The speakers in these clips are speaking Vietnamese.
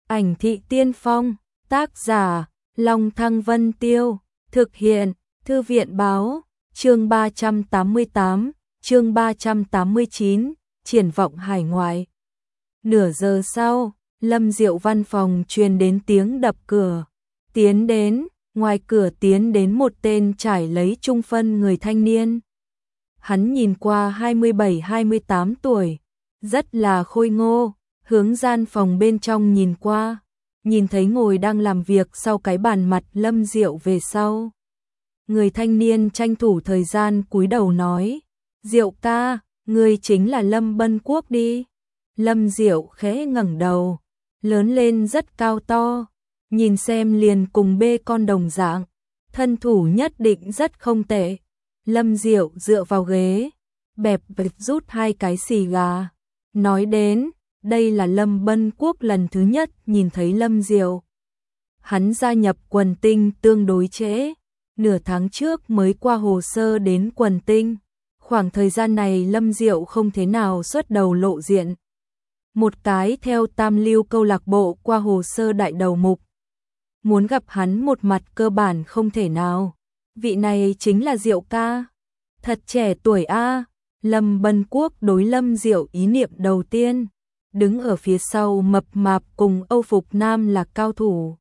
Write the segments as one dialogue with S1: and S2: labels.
S1: Ảnh thị tiên phong, tác giả, Long Thăng Vân Tiêu, thực hiện, Thư viện báo, chương 388, chương 389, triển vọng hải ngoại. Nửa giờ sau, Lâm Diệu văn phòng truyền đến tiếng đập cửa. Tiến đến, ngoài cửa tiến đến một tên trải lấy trung phân người thanh niên. Hắn nhìn qua 27-28 tuổi, rất là khôi ngô, hướng gian phòng bên trong nhìn qua, nhìn thấy ngồi đang làm việc sau cái bàn mặt Lâm Diệu về sau. Người thanh niên tranh thủ thời gian cúi đầu nói, Diệu ca, ngươi chính là Lâm Bân Quốc đi. Lâm Diệu khẽ ngẩng đầu, lớn lên rất cao to, nhìn xem liền cùng bê con đồng dạng, thân thủ nhất định rất không tệ. Lâm Diệu dựa vào ghế, bẹp bẹp rút hai cái xì gà, nói đến, đây là Lâm Bân Quốc lần thứ nhất nhìn thấy Lâm Diệu. Hắn gia nhập Quần Tinh tương đối trễ, nửa tháng trước mới qua hồ sơ đến Quần Tinh. Khoảng thời gian này Lâm Diệu không thế nào xuất đầu lộ diện. Một cái theo Tam Lưu câu lạc bộ qua hồ sơ đại đầu mục. Muốn gặp hắn một mặt cơ bản không thể nào. Vị này chính là Diệu ca. Thật trẻ tuổi a. Lâm Bân Quốc đối Lâm Diệu ý niệm đầu tiên. Đứng ở phía sau mập mạp cùng Âu Phục Nam là cao thủ.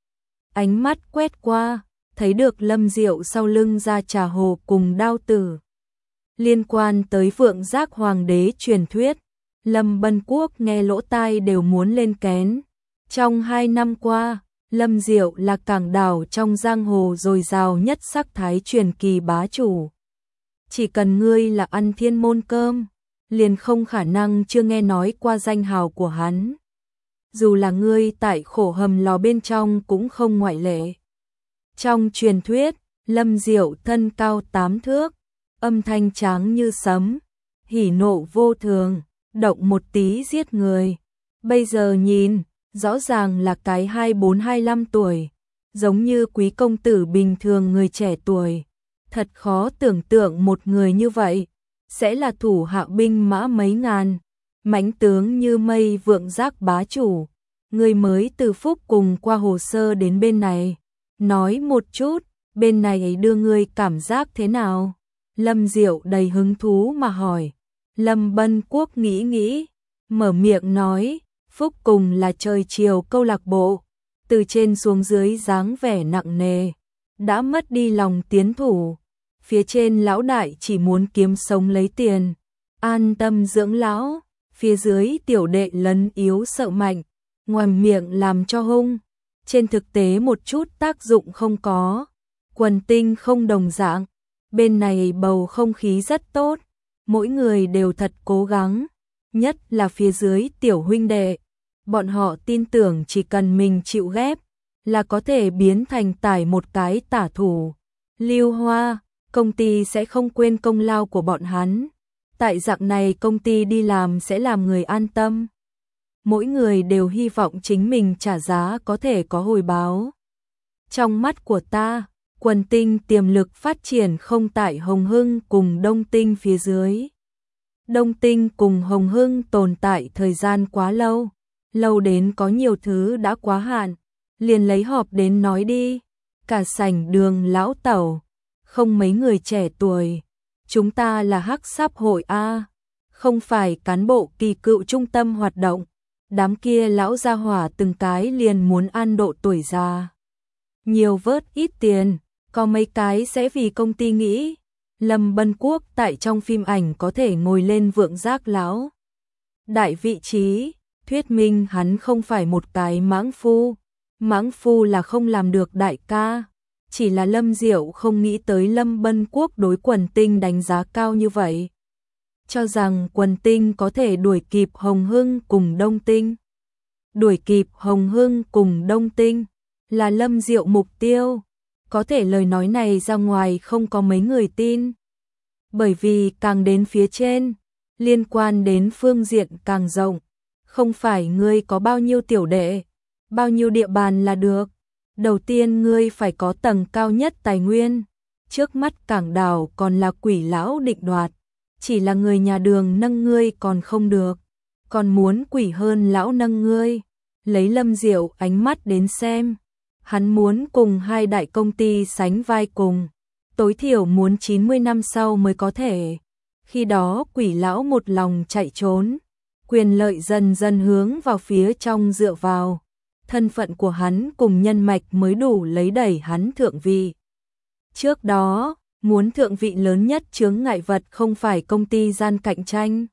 S1: Ánh mắt quét qua, thấy được Lâm Diệu sau lưng ra trà hồ cùng đao tử. Liên quan tới Vượng Giác Hoàng đế truyền thuyết, Lâm Bân Quốc nghe lỗ tai đều muốn lên kén. Trong 2 năm qua, Lâm Diệu là cảng đảo trong giang hồ dồi dào nhất sắc thái truyền kỳ bá chủ. Chỉ cần ngươi là ăn thiên môn cơm, liền không khả năng chưa nghe nói qua danh hào của hắn. Dù là ngươi tại khổ hầm lò bên trong cũng không ngoại lệ. Trong truyền thuyết, Lâm Diệu thân cao 8 thước, âm thanh tráng như sấm, hỉ nộ vô thường, động một tí giết người. Bây giờ nhìn, rõ ràng là cái 24-25 tuổi, giống như quý công tử bình thường người trẻ tuổi. Thật khó tưởng tượng một người như vậy, sẽ là thủ hạ binh mã mấy ngàn, mãnh tướng như mây Vượng Giác bá chủ. Người mới từ Phúc cùng qua hồ sơ đến bên này, nói một chút, bên này đưa ngươi cảm giác thế nào? Lâm Diệu đầy hứng thú mà hỏi. Lâm Bân Quốc nghĩ, mở miệng nói, Phúc cùng là trời chiều câu lạc bộ, từ trên xuống dưới dáng vẻ nặng nề, đã mất đi lòng tiến thủ. Phía trên lão đại chỉ muốn kiếm sống lấy tiền, an tâm dưỡng lão, phía dưới tiểu đệ lấn yếu sợ mạnh, ngoài miệng làm cho hung, trên thực tế một chút tác dụng không có. Quần Tinh không đồng dạng, bên này bầu không khí rất tốt, mỗi người đều thật cố gắng, nhất là phía dưới tiểu huynh đệ, bọn họ tin tưởng chỉ cần mình chịu ghép, là có thể biến thành tải một cái tả thủ. Lưu Hoa, công ty sẽ không quên công lao của bọn hắn, tại dạng này công ty đi làm sẽ làm người an tâm. Mỗi người đều hy vọng chính mình trả giá có thể có hồi báo. Trong mắt của ta, Quần Tinh tiềm lực phát triển không tại Hồng Hưng cùng Đông Tinh phía dưới. Đông Tinh cùng Hồng Hưng tồn tại thời gian quá lâu, lâu đến có nhiều thứ đã quá hạn, liền lấy họp đến nói đi. Cả sảnh đường lão tẩu, không mấy người trẻ tuổi, chúng ta là hắc sáp hội A, không phải cán bộ kỳ cựu trung tâm hoạt động. Đám kia lão gia hỏa từng cái liền muốn ăn độ tuổi già. Nhiều vớt ít tiền, có mấy cái sẽ vì công ty nghĩ. Lâm Bân Quốc tại trong phim ảnh có thể ngồi lên Vượng Giác lão đại vị trí, thuyết minh hắn không phải một cái mãng phu. Mãng phu là không làm được đại ca. Chỉ là Lâm Diệu không nghĩ tới Lâm Bân Quốc đối Quần Tinh đánh giá cao như vậy. Cho rằng Quần Tinh có thể đuổi kịp Hồng Hưng cùng Đông Tinh. Đuổi kịp Hồng Hưng cùng Đông Tinh là Lâm Diệu mục tiêu. Có thể lời nói này ra ngoài không có mấy người tin. Bởi vì càng đến phía trên, liên quan đến phương diện càng rộng. Không phải ngươi có bao nhiêu tiểu đệ, bao nhiêu địa bàn là được. Đầu tiên ngươi phải có tầng cao nhất tài nguyên. Trước mắt cảng đảo còn là quỷ lão định đoạt. Chỉ là người nhà đường nâng ngươi còn không được, còn muốn quỷ hơn lão nâng ngươi. lấy Lâm Diệu ánh mắt đến xem. Hắn muốn cùng hai đại công ty sánh vai cùng, tối thiểu muốn 90 năm sau mới có thể. Khi đó Quỷ lão một lòng chạy trốn, quyền lợi dần dần hướng vào phía trong dựa vào. Thân phận của hắn cùng nhân mạch mới đủ lấy đẩy hắn thượng vị. Trước đó, muốn thượng vị lớn nhất chướng ngại vật không phải công ty gian cạnh tranh,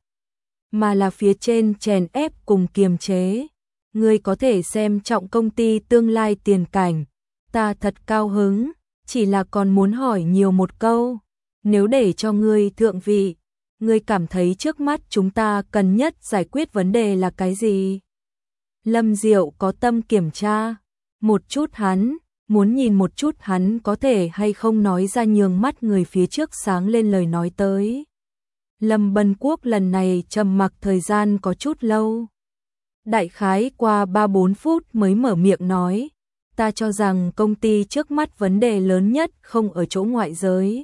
S1: mà là phía trên chèn ép cùng kiềm chế. Ngươi có thể xem trọng công ty tương lai tiền cảnh, ta thật cao hứng, chỉ là còn muốn hỏi nhiều một câu. Nếu để cho ngươi thượng vị, ngươi cảm thấy trước mắt chúng ta cần nhất giải quyết vấn đề là cái gì? Lâm Diệu có tâm kiểm tra một chút hắn, muốn nhìn một chút hắn có thể hay không nói ra nhường mắt người phía trước sáng lên lời nói tới. Lâm Bân Quốc lần này trầm mặc thời gian có chút lâu. Đại khái qua 3-4 phút mới mở miệng nói, ta cho rằng công ty trước mắt vấn đề lớn nhất không ở chỗ ngoại giới,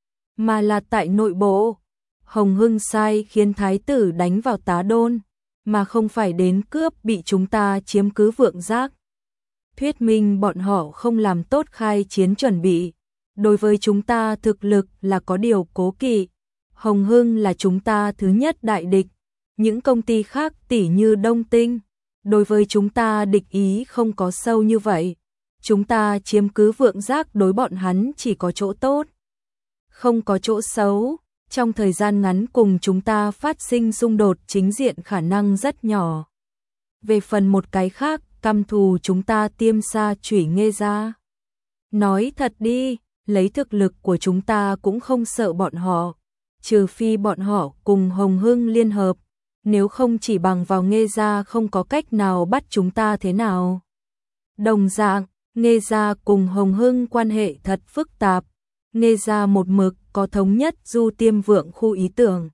S1: mà là tại nội bộ. Hồng Hưng sai khiến thái tử đánh vào Tá Đôn, mà không phải đến cướp bị chúng ta chiếm cứ Vượng Giác. Thuyết minh bọn họ không làm tốt khai chiến chuẩn bị, đối với chúng ta thực lực là có điều cố kỵ. Hồng Hưng là chúng ta thứ nhất đại địch, những công ty khác tỉ như Đông Tinh, đối với chúng ta địch ý không có sâu như vậy. Chúng ta chiếm cứ Vượng Giác đối bọn hắn chỉ có chỗ tốt, không có chỗ xấu. Trong thời gian ngắn cùng chúng ta phát sinh xung đột chính diện khả năng rất nhỏ. Về phần một cái khác, căm thù chúng ta tiêm sa chủy Nghê Gia. Nói thật đi, lấy thực lực của chúng ta cũng không sợ bọn họ, trừ phi bọn họ cùng Hồng Hưng liên hợp, nếu không chỉ bằng vào Nghê Gia không có cách nào bắt chúng ta thế nào. Đồng dạng, Nghê Gia cùng Hồng Hưng quan hệ thật phức tạp, Nghê Gia một mực có thống nhất Du Tiêm Vượng khu ý tưởng.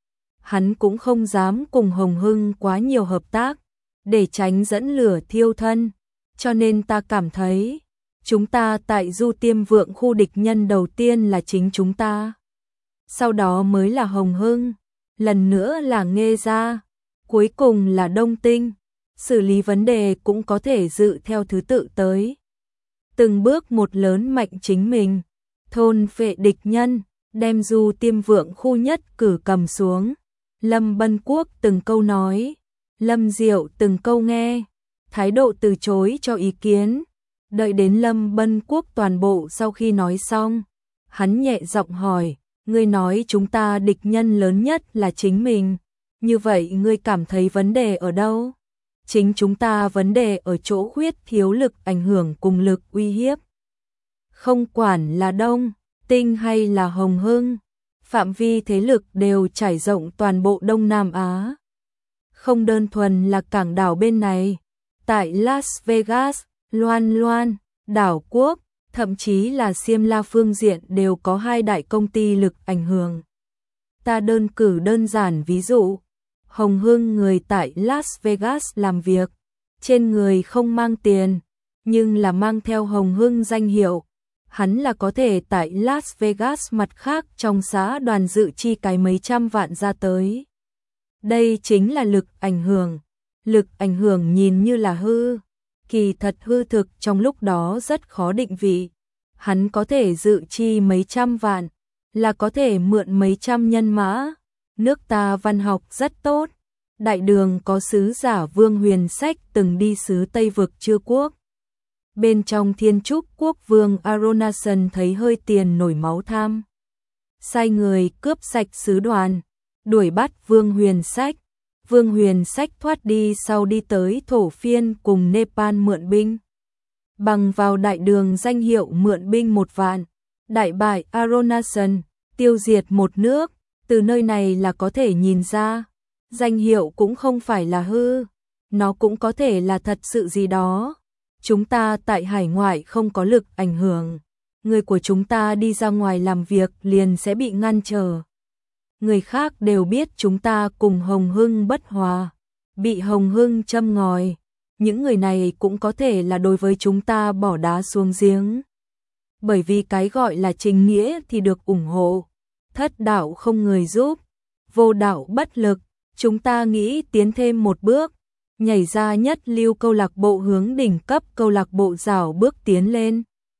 S1: Hắn cũng không dám cùng Hồng Hưng quá nhiều hợp tác, để tránh dẫn lửa thiêu thân, cho nên ta cảm thấy, chúng ta tại Du Tiêm Vượng khu địch nhân đầu tiên là chính chúng ta. Sau đó mới là Hồng Hưng, lần nữa là Nghê Gia, cuối cùng là Đông Tinh. Xử lý vấn đề cũng có thể dự theo thứ tự tới. Từng bước một lớn mạnh chính mình, thôn phệ địch nhân, đem Du Tiêm Vượng khu nhất cử cầm xuống. Lâm Bân Quốc từng câu nói, Lâm Diệu từng câu nghe, thái độ từ chối cho ý kiến. Đợi đến Lâm Bân Quốc toàn bộ sau khi nói xong, hắn nhẹ giọng hỏi, ngươi nói chúng ta địch nhân lớn nhất là chính mình, như vậy ngươi cảm thấy vấn đề ở đâu? Chính chúng ta vấn đề ở chỗ khuyết thiếu lực ảnh hưởng cùng lực uy hiếp. Không quản là Đông Tinh hay là Hồng Hưng, phạm vi thế lực đều trải rộng toàn bộ Đông Nam Á. Không đơn thuần là cảng đảo bên này, tại Las Vegas, Loan Loan, đảo quốc, thậm chí là Xiêm La phương diện đều có hai đại công ty lực ảnh hưởng. Ta đơn cử đơn giản ví dụ, Hồng Hưng người tại Las Vegas làm việc, trên người không mang tiền, nhưng là mang theo Hồng Hưng danh hiệu. Hắn là có thể tại Las Vegas mặt khác trong xã đoàn dự chi cái mấy trăm vạn ra tới. Đây chính là lực ảnh hưởng. Lực ảnh hưởng nhìn như là hư, kỳ thật hư thực trong lúc đó rất khó định vị. Hắn có thể dự chi mấy trăm vạn, là có thể mượn mấy trăm nhân mã. Nước ta văn học rất tốt. Đại đường có sứ giả Vương Huyền Sách từng đi xứ Tây vực Chư Quốc. Bên trong Thiên Trúc Quốc vương Aronason thấy hơi tiền nổi máu tham, sai người cướp sạch sứ đoàn, đuổi bắt Vương Huyền Sách. Vương Huyền Sách thoát đi sau đi tới Thổ Phiên cùng Nepal mượn binh. Bằng vào đại đường danh hiệu mượn binh 1 vạn, đại bại Aronason, tiêu diệt một nước. Từ nơi này là có thể nhìn ra, danh hiệu cũng không phải là hư, nó cũng có thể là thật sự gì đó. Chúng ta tại hải ngoại không có lực ảnh hưởng, người của chúng ta đi ra ngoài làm việc liền sẽ bị ngăn trở. Người khác đều biết chúng ta cùng Hồng Hưng bất hòa, bị Hồng Hưng châm ngòi. Những người này cũng có thể là đối với chúng ta bỏ đá xuống giếng. Bởi vì cái gọi là chính nghĩa thì được ủng hộ, thất đạo không người giúp, vô đạo bất lực. Chúng ta nghĩ tiến thêm một bước, nhảy ra nhất lưu câu lạc bộ hướng đỉnh cấp câu lạc bộ rảo bước tiến lên.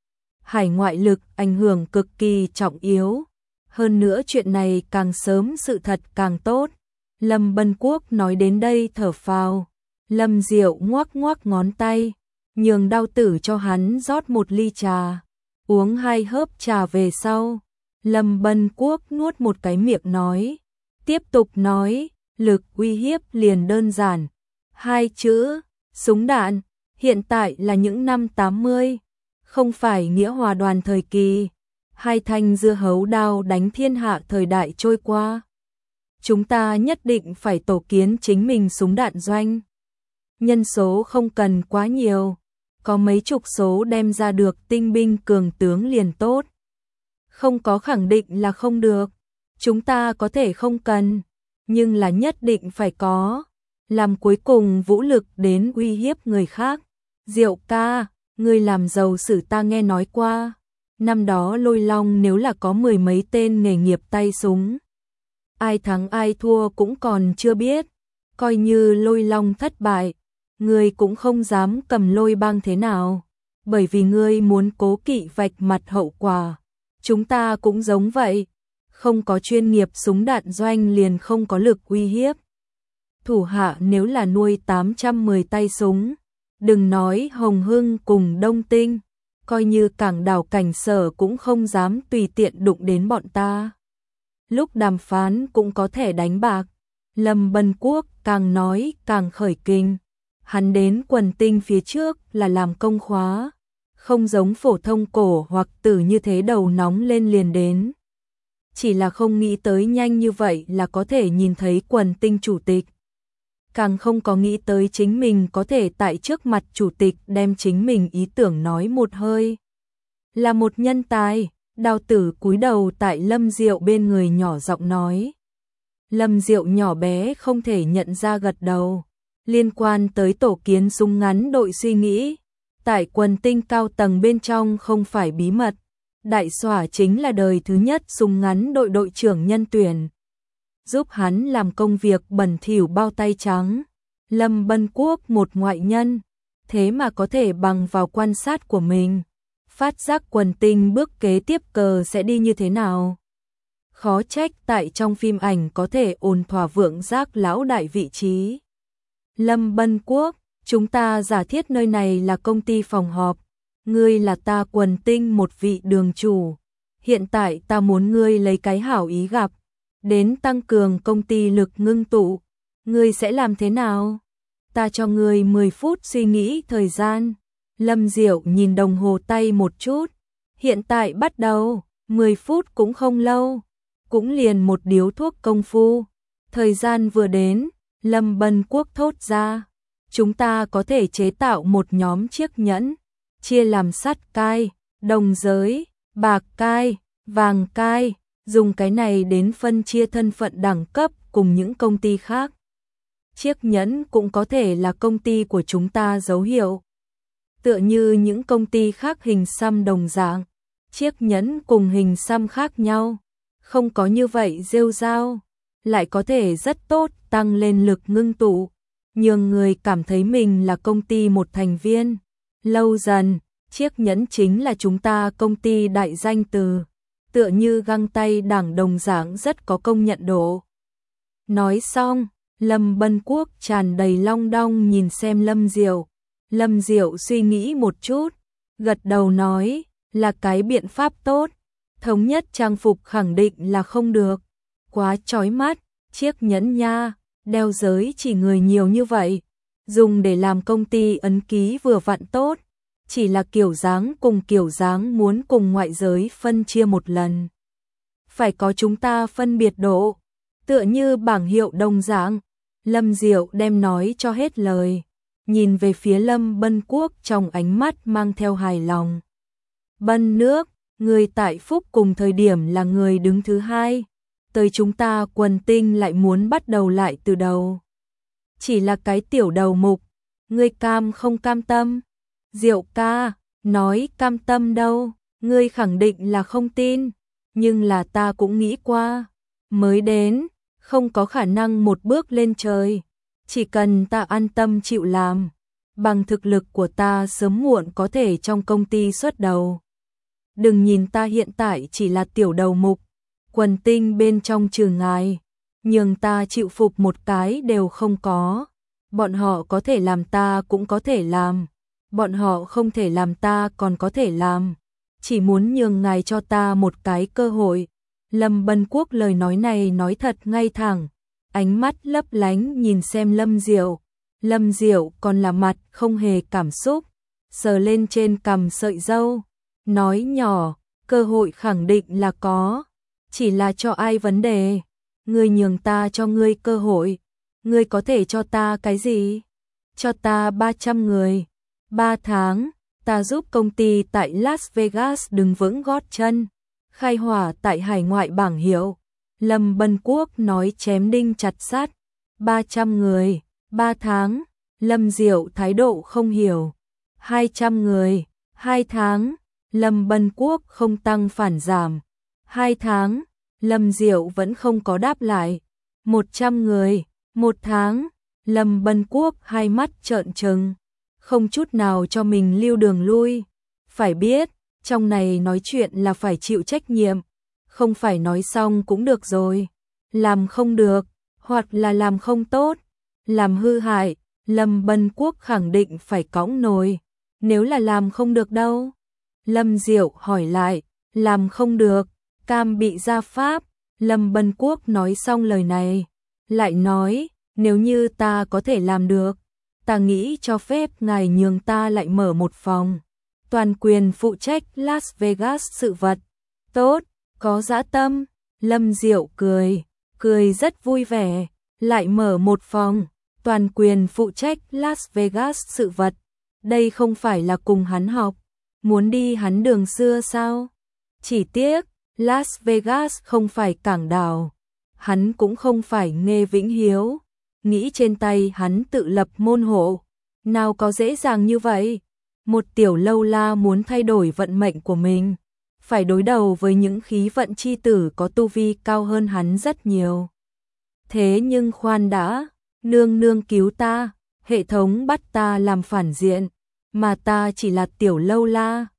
S1: Hải ngoại lực ảnh hưởng cực kỳ trọng yếu. Hơn nữa chuyện này càng sớm sự thật càng tốt. Lâm Bân Quốc nói đến đây thở phào. Lâm Diệu ngoắc ngoắc ngón tay, nhường Đao Tử cho hắn rót một ly trà. Uống 2 hớp trà về sau, Lâm Bân Quốc nuốt một cái miệng nói. Tiếp tục nói, lực uy hiếp liền đơn giản. 2 chữ, súng đạn, hiện tại là những năm 80, không phải nghĩa hòa đoàn thời kỳ. 2 thanh dưa hấu đao đánh thiên hạ thời đại trôi qua. Chúng ta nhất định phải tổ kiến chính mình súng đạn doanh. Nhân số không cần quá nhiều, có mấy chục số đem ra được tinh binh cường tướng liền tốt. Không có khẳng định là không được, chúng ta có thể không cần, nhưng là nhất định phải có. Làm cuối cùng vũ lực đến uy hiếp người khác. Diệu ca, ngươi làm giàu sử ta nghe nói qua. Năm đó Lôi Long nếu là có 10 mấy tên nghề nghiệp tay súng, ai thắng ai thua cũng còn chưa biết. Coi như Lôi Long thất bại, ngươi cũng không dám cầm Lôi Bang thế nào, bởi vì ngươi muốn cố kỵ vạch mặt hậu quả. Chúng ta cũng giống vậy, không có chuyên nghiệp súng đạn doanh liền không có lực uy hiếp. Thủ hạ nếu là nuôi 810 tay súng, đừng nói Hồng Hưng cùng Đông Tinh, coi như Cảng Đảo Cảnh Sở cũng không dám tùy tiện đụng đến bọn ta. Lúc đàm phán cũng có thể đánh bạc. Lâm Bân Quốc càng nói càng khởi kinh. Hắn đến Quần Tinh phía trước là làm công khóa, không giống phổ thông cổ hoặc tử như thế đầu nóng lên liền đến. Chỉ là không nghĩ tới nhanh như vậy là có thể nhìn thấy Quần Tinh chủ tịch. Càng không có nghĩ tới chính mình có thể tại trước mặt chủ tịch đem chính mình ý tưởng nói một hơi. Là một nhân tài. Đao Tử cúi đầu tại Lâm Diệu bên người nhỏ giọng nói. Lâm Diệu nhỏ bé không thể nhận ra gật đầu. Liên quan tới tổ kiến súng ngắn đội suy nghĩ, tại Quần Tinh cao tầng bên trong không phải bí mật. Đại Xỏa chính là đời thứ nhất súng ngắn đội đội trưởng nhân tuyển, giúp hắn làm công việc bẩn thỉu bao tay trắng. Lâm Bân Quốc một ngoại nhân, thế mà có thể bằng vào quan sát của mình phát giác Quần Tinh bước kế tiếp cờ sẽ đi như thế nào. Khó trách tại trong phim ảnh có thể ổn thỏa vượng giác lão đại vị trí. Lâm Bân Quốc, chúng ta giả thiết nơi này là công ty phòng họp, ngươi là ta Quần Tinh một vị đường chủ. Hiện tại ta muốn ngươi lấy cái hảo ý gặp, đến tăng cường công ty lực ngưng tụ, ngươi sẽ làm thế nào? Ta cho ngươi 10 phút suy nghĩ thời gian. Lâm Diệu nhìn đồng hồ tay một chút, hiện tại bắt đầu, 10 phút cũng không lâu, cũng liền một điếu thuốc công phu. Thời gian vừa đến, Lâm Bân Quốc thốt ra, chúng ta có thể chế tạo một nhóm chiếc nhẫn, chia làm sắt cai, đồng giới, bạc cai, vàng cai, dùng cái này đến phân chia thân phận đẳng cấp cùng những công ty khác. Chiếc nhẫn cũng có thể là công ty của chúng ta dấu hiệu. Tựa như những công ty khác hình xăm đồng dạng, chiếc nhẫn cùng hình xăm khác nhau, không có như vậy rêu rao, lại có thể rất tốt tăng lên lực ngưng tụ, nhường người cảm thấy mình là công ty một thành viên. Lâu dần, chiếc nhẫn chính là chúng ta công ty đại danh từ, tựa như găng tay đảng đồng dạng rất có công nhận độ. Nói xong, Lâm Bân Quốc tràn đầy long đong nhìn xem Lâm Diệu. Lâm Diệu suy nghĩ một chút, gật đầu nói, là cái biện pháp tốt. Thống nhất trang phục khẳng định là không được, quá chói mắt, chiếc nhẫn nha, đeo giới chỉ người nhiều như vậy, dùng để làm công ty ấn ký vừa vặn tốt, chỉ là kiểu dáng cùng kiểu dáng muốn cùng ngoại giới phân chia một lần. Phải có chúng ta phân biệt độ, tựa như bảng hiệu đồng dạng. Lâm Diệu đem nói cho hết lời, nhìn về phía Lâm Bân Quốc trong ánh mắt mang theo hài lòng. Bân nước, người tại Phúc cùng thời điểm là người đứng thứ hai, tới chúng ta Quần Tinh lại muốn bắt đầu lại từ đầu. Chỉ là cái tiểu đầu mục, ngươi cam không cam tâm? Diệu ca, nói cam tâm đâu, ngươi khẳng định là không tin, nhưng là ta cũng nghĩ qua, mới đến, không có khả năng một bước lên trời. chỉ cần ta an tâm chịu làm, bằng thực lực của ta sớm muộn có thể trong công ty xuất đầu. Đừng nhìn ta hiện tại chỉ là tiểu đầu mục, quần tinh bên trong trừ ngài, nhưng ta chịu phục một cái đều không có. Bọn họ có thể làm ta cũng có thể làm, bọn họ không thể làm ta còn có thể làm, chỉ muốn nhường ngài cho ta một cái cơ hội. Lâm Bân Quốc lời nói này nói thật ngay thẳng, ánh mắt lấp lánh nhìn xem Lâm Diệu. Lâm Diệu còn là mặt không hề cảm xúc, sờ lên trên cằm sợi râu, nói nhỏ, cơ hội khẳng định là có, chỉ là cho ai vấn đề. Ngươi nhường ta cho ngươi cơ hội, ngươi có thể cho ta cái gì? Cho ta 300 người, 3 tháng, ta giúp công ty tại Las Vegas đứng vững gót chân, khai hỏa tại hải ngoại bảng hiệu. Lâm Bân Quốc nói chém đinh chặt sắt, 300 người, 3 tháng, Lâm Diệu thái độ không hiểu. 200 người, 2 tháng, Lâm Bân Quốc không tăng phản giảm. 2 tháng, Lâm Diệu vẫn không có đáp lại. 100 người, 1 tháng, Lâm Bân Quốc hai mắt trợn trừng, không chút nào cho mình lưu đường lui. Phải biết, trong này nói chuyện là phải chịu trách nhiệm, không phải nói xong cũng được rồi. Làm không được, hoặc là làm không tốt, làm hư hại, Lâm Bân Quốc khẳng định phải cõng nồi. Nếu là làm không được đâu? Lâm Diệu hỏi lại, làm không được, cam bị gia pháp. Lâm Bân Quốc nói xong lời này, lại nói, nếu như ta có thể làm được, ta nghĩ cho phép ngài nhường ta lại mở một phòng, toàn quyền phụ trách Las Vegas sự vật. Tốt, có dã tâm. Lâm Diệu cười, cười rất vui vẻ, lại mở một phòng, toàn quyền phụ trách Las Vegas sự vật. Đây không phải là cùng hắn học, muốn đi hắn đường xưa sao? Chỉ tiếc, Las Vegas không phải cảng đảo, hắn cũng không phải Nghê Vĩnh Hiếu, nghĩ trên tay hắn tự lập môn hộ, nào có dễ dàng như vậy. Một tiểu lâu la muốn thay đổi vận mệnh của mình, phải đối đầu với những khí vận chi tử có tu vi cao hơn hắn rất nhiều. Thế nhưng khoan đã, nương nương cứu ta, hệ thống bắt ta làm phản diện, mà ta chỉ là tiểu lâu la,